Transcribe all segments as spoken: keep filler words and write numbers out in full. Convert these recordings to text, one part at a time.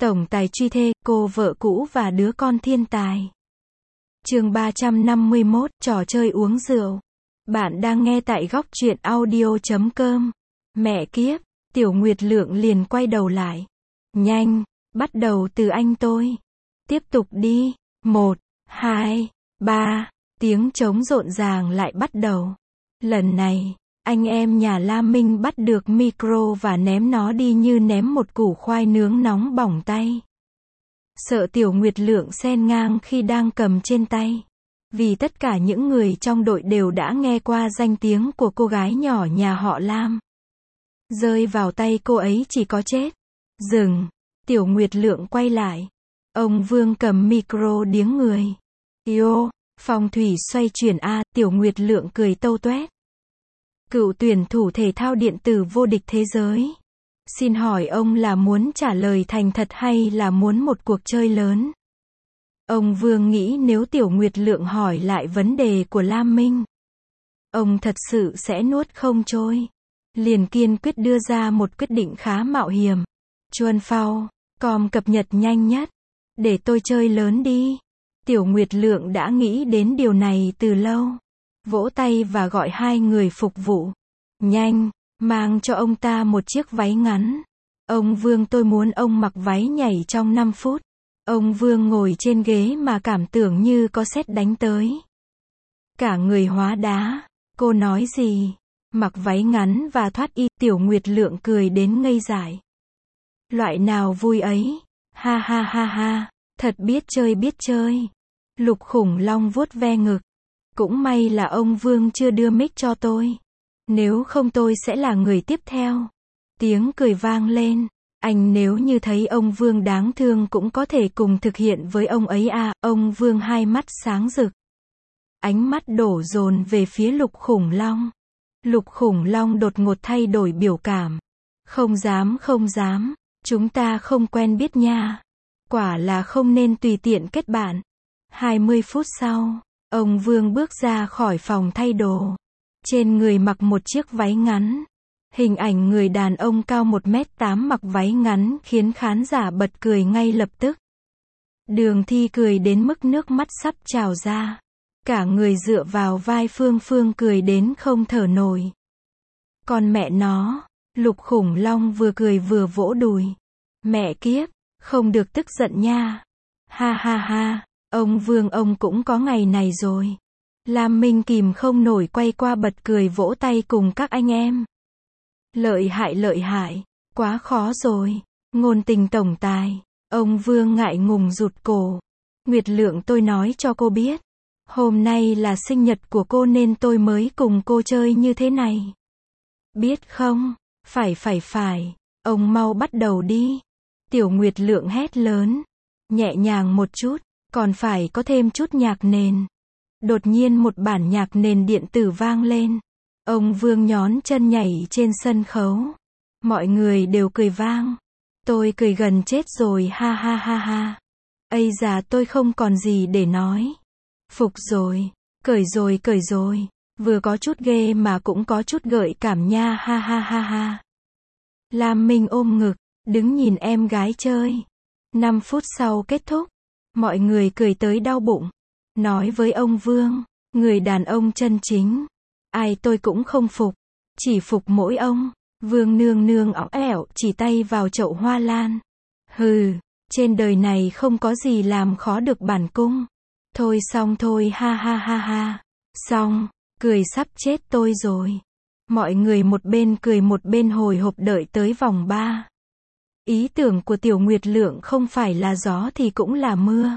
Tổng tài truy thê, cô vợ cũ và đứa con thiên tài. Chương ba trăm năm mươi mốt, trò chơi uống rượu. Bạn đang nghe tại góc truyện audio chấm com. Mẹ kiếp, Tiểu Nguyệt Lượng liền quay đầu lại. Nhanh, bắt đầu từ anh tôi. Tiếp tục đi. Một, hai, ba, tiếng trống rộn ràng lại bắt đầu. Lần này, anh em nhà La Minh bắt được micro và ném nó đi như ném một củ khoai nướng nóng bỏng tay. Sợ Tiểu Nguyệt Lượng xen ngang khi đang cầm trên tay. Vì tất cả những người trong đội đều đã nghe qua danh tiếng của cô gái nhỏ nhà họ Lam. Rơi vào tay cô ấy chỉ có chết. Dừng. Tiểu Nguyệt Lượng quay lại. Ông Vương cầm micro điếng người. Yo, phong thủy xoay chuyển a, Tiểu Nguyệt Lượng cười tâu tuét. Cựu tuyển thủ thể thao điện tử vô địch thế giới. Xin hỏi ông là muốn trả lời thành thật hay là muốn một cuộc chơi lớn? Ông Vương nghĩ nếu Tiểu Nguyệt Lượng hỏi lại vấn đề của Lam Minh, ông thật sự sẽ nuốt không trôi. Liền kiên quyết đưa ra một quyết định khá mạo hiểm. Chuan Phao, com cập nhật nhanh nhất. Để tôi chơi lớn đi. Tiểu Nguyệt Lượng đã nghĩ đến điều này từ lâu. Vỗ tay và gọi hai người phục vụ. Nhanh, mang cho ông ta một chiếc váy ngắn. Ông Vương, tôi muốn ông mặc váy nhảy trong năm phút. Ông Vương ngồi trên ghế mà cảm tưởng như có sét đánh tới. Cả người hóa đá. Cô nói gì? Mặc váy ngắn và thoát y. Tiểu Nguyệt Lượng cười đến ngây dại. Loại nào vui ấy? Ha ha ha ha. Thật biết chơi biết chơi. Lục Khủng Long vuốt ve ngực. Cũng may là ông Vương chưa đưa mic cho tôi. Nếu không tôi sẽ là người tiếp theo. Tiếng cười vang lên. Anh nếu như thấy ông Vương đáng thương cũng có thể cùng thực hiện với ông ấy à. Ông Vương hai mắt sáng rực. Ánh mắt đổ dồn về phía Lục Khủng Long. Lục Khủng Long đột ngột thay đổi biểu cảm. Không dám không dám. Chúng ta không quen biết nha. Quả là không nên tùy tiện kết bạn. hai mươi phút sau, ông Vương bước ra khỏi phòng thay đồ. Trên người mặc một chiếc váy ngắn. Hình ảnh người đàn ông cao một mét tám mặc váy ngắn khiến khán giả bật cười ngay lập tức. Đường Thi cười đến mức nước mắt sắp trào ra. Cả người dựa vào vai Phương Phương cười đến không thở nổi. Còn mẹ nó, Lục Khủng Long vừa cười vừa vỗ đùi. Mẹ kiếp, không được tức giận nha. Ha ha ha, ông Vương ông cũng có ngày này rồi. Lam Minh kìm không nổi quay qua bật cười vỗ tay cùng các anh em. Lợi hại lợi hại, quá khó rồi. Ngôn tình tổng tài. Ông Vương ngại ngùng rụt cổ. Nguyệt Lượng, tôi nói cho cô biết. Hôm nay là sinh nhật của cô nên tôi mới cùng cô chơi như thế này. Biết không? Phải phải phải. Ông mau bắt đầu đi. Tiểu Nguyệt Lượng hét lớn. Nhẹ nhàng một chút, còn phải có thêm chút nhạc nền. Đột nhiên một bản nhạc nền điện tử vang lên. Ông Vương nhón chân nhảy trên sân khấu. Mọi người đều cười vang. Tôi cười gần chết rồi, ha ha ha ha. Ây già, tôi không còn gì để nói. Phục rồi. Cởi rồi cởi rồi. Vừa có chút ghê mà cũng có chút gợi cảm nha, ha ha ha ha. Lam Minh ôm ngực, đứng nhìn em gái chơi. năm phút sau kết thúc. Mọi người cười tới đau bụng. Nói với ông Vương, người đàn ông chân chính. Ai tôi cũng không phục. Chỉ phục mỗi ông. Vương nương nương ỏng ẻo chỉ tay vào chậu hoa lan. Hừ, trên đời này không có gì làm khó được bản cung. Thôi xong thôi, ha ha ha ha. Xong, cười sắp chết tôi rồi. Mọi người một bên cười một bên hồi hộp đợi tới vòng ba. Ý tưởng của Tiểu Nguyệt Lượng không phải là gió thì cũng là mưa.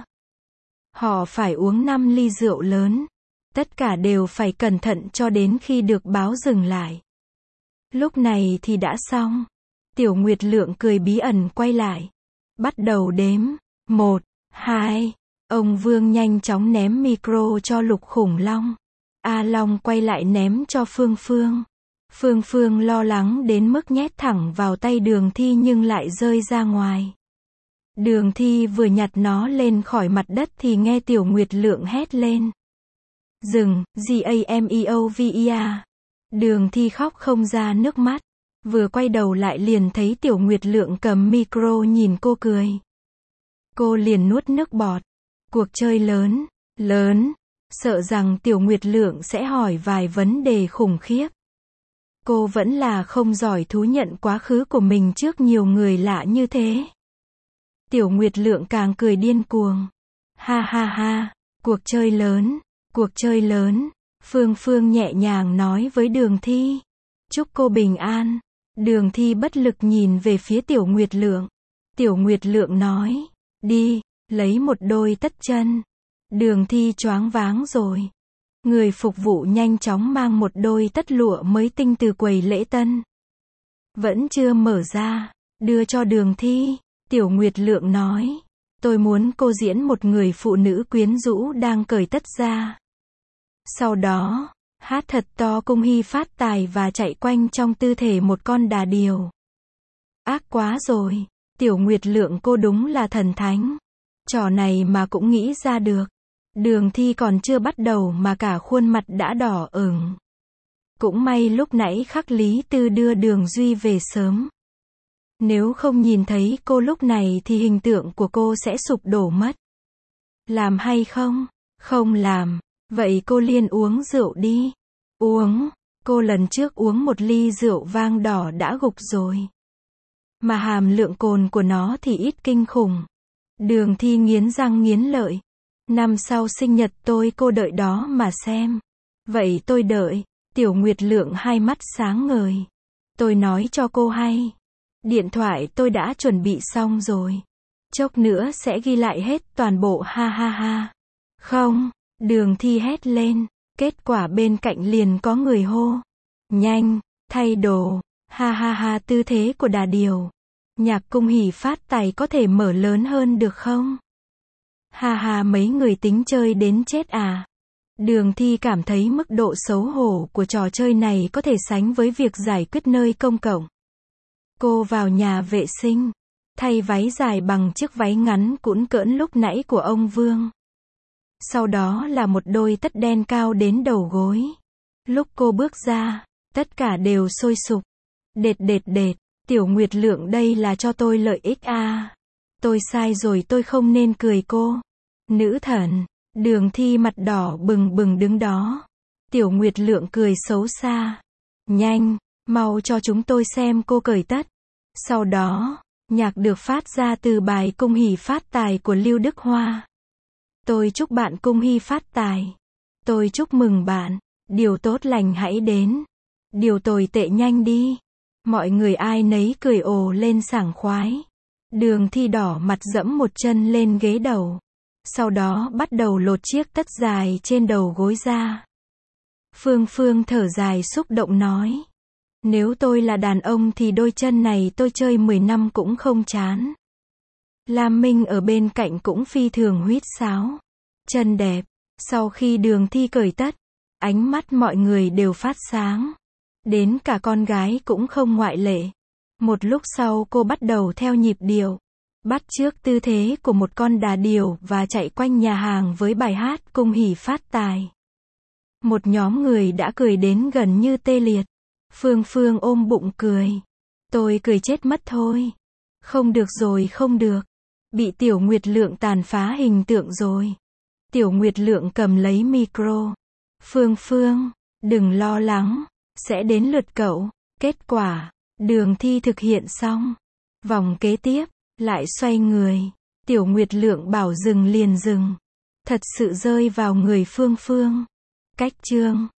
Họ phải uống năm ly rượu lớn. Tất cả đều phải cẩn thận cho đến khi được báo dừng lại. Lúc này thì đã xong. Tiểu Nguyệt Lượng cười bí ẩn quay lại. Bắt đầu đếm. Một, hai. Ông Vương nhanh chóng ném micro cho Lục Khủng Long. A Long quay lại ném cho Phương Phương. Phương Phương lo lắng đến mức nhét thẳng vào tay Đường Thi nhưng lại rơi ra ngoài. Đường Thi vừa nhặt nó lên khỏi mặt đất thì nghe Tiểu Nguyệt Lượng hét lên. Dừng, G A M E O V E A. Đường Thi khóc không ra nước mắt. Vừa quay đầu lại liền thấy Tiểu Nguyệt Lượng cầm micro nhìn cô cười. Cô liền nuốt nước bọt. Cuộc chơi lớn, lớn, sợ rằng Tiểu Nguyệt Lượng sẽ hỏi vài vấn đề khủng khiếp. Cô vẫn là không giỏi thú nhận quá khứ của mình trước nhiều người lạ như thế. Tiểu Nguyệt Lượng càng cười điên cuồng. Ha ha ha, cuộc chơi lớn, cuộc chơi lớn. Phương Phương nhẹ nhàng nói với Đường Thi. Chúc cô bình an. Đường Thi bất lực nhìn về phía Tiểu Nguyệt Lượng. Tiểu Nguyệt Lượng nói, đi, lấy một đôi tất chân. Đường Thi choáng váng rồi. Người phục vụ nhanh chóng mang một đôi tất lụa mới tinh từ quầy lễ tân. Vẫn chưa mở ra, đưa cho Đường Thi. Tiểu Nguyệt Lượng nói, tôi muốn cô diễn một người phụ nữ quyến rũ đang cởi tất ra. Sau đó, hát thật to cung hy phát tài và chạy quanh trong tư thể một con đà điểu. Ác quá rồi, Tiểu Nguyệt Lượng cô đúng là thần thánh. Trò này mà cũng nghĩ ra được. Đường Thi còn chưa bắt đầu mà cả khuôn mặt đã đỏ ửng. Cũng may lúc nãy Khắc Lý Tư đưa Đường Duy về sớm. Nếu không nhìn thấy cô lúc này thì hình tượng của cô sẽ sụp đổ mất. Làm hay không? Không làm. Vậy cô liền uống rượu đi. Uống. Cô lần trước uống một ly rượu vang đỏ đã gục rồi. Mà hàm lượng cồn của nó thì ít kinh khủng. Đường Thi nghiến răng nghiến lợi. Năm sau sinh nhật tôi cô đợi đó mà xem. Vậy tôi đợi. Tiểu Nguyệt Lượng hai mắt sáng ngời. Tôi nói cho cô hay. Điện thoại tôi đã chuẩn bị xong rồi. Chốc nữa sẽ ghi lại hết toàn bộ ha ha ha. Không. Đường Thi hét lên. Kết quả bên cạnh liền có người hô. Nhanh, thay đồ. Ha ha ha, tư thế của đà điểu. Nhạc cung hỉ phát tài có thể mở lớn hơn được không? Ha ha, mấy người tính chơi đến chết à? Đường Thi cảm thấy mức độ xấu hổ của trò chơi này có thể sánh với việc giải quyết nơi công cộng. Cô vào nhà vệ sinh, thay váy dài bằng chiếc váy ngắn cũn cỡn lúc nãy của ông Vương. Sau đó là một đôi tất đen cao đến đầu gối. Lúc cô bước ra, tất cả đều sôi sục. Đệt đệt đệt, Tiểu Nguyệt Lượng đây là cho tôi lợi ích à. Tôi sai rồi, tôi không nên cười cô. Nữ thần. Đường Thi mặt đỏ bừng bừng đứng đó. Tiểu Nguyệt Lượng cười xấu xa. Nhanh, mau cho chúng tôi xem cô cởi tất. Sau đó, nhạc được phát ra từ bài Cung hỉ phát tài của Lưu Đức Hoa. Tôi chúc bạn cung hy phát tài. Tôi chúc mừng bạn. Điều tốt lành hãy đến. Điều tồi tệ nhanh đi. Mọi người ai nấy cười ồ lên sảng khoái. Đường Thi đỏ mặt dẫm một chân lên ghế đầu. Sau đó bắt đầu lột chiếc tất dài trên đầu gối ra. Phương Phương thở dài xúc động nói. Nếu tôi là đàn ông thì đôi chân này tôi chơi mười năm cũng không chán. Lam Minh ở bên cạnh cũng phi thường huýt sáo. Chân đẹp. Sau khi Đường Thi cởi tất, ánh mắt mọi người đều phát sáng. Đến cả con gái cũng không ngoại lệ. Một lúc sau cô bắt đầu theo nhịp điệu. Bắt chước tư thế của một con đà điểu và chạy quanh nhà hàng với bài hát Cung hỉ phát tài. Một nhóm người đã cười đến gần như tê liệt. Phương Phương ôm bụng cười. Tôi cười chết mất thôi. Không được rồi, không được. Bị Tiểu Nguyệt Lượng tàn phá hình tượng rồi. Tiểu Nguyệt Lượng cầm lấy micro. Phương Phương, đừng lo lắng. Sẽ đến lượt cậu. Kết quả, Đường Thi thực hiện xong. Vòng kế tiếp, lại xoay người. Tiểu Nguyệt Lượng bảo dừng liền dừng. Thật sự rơi vào người Phương Phương. Cách chương.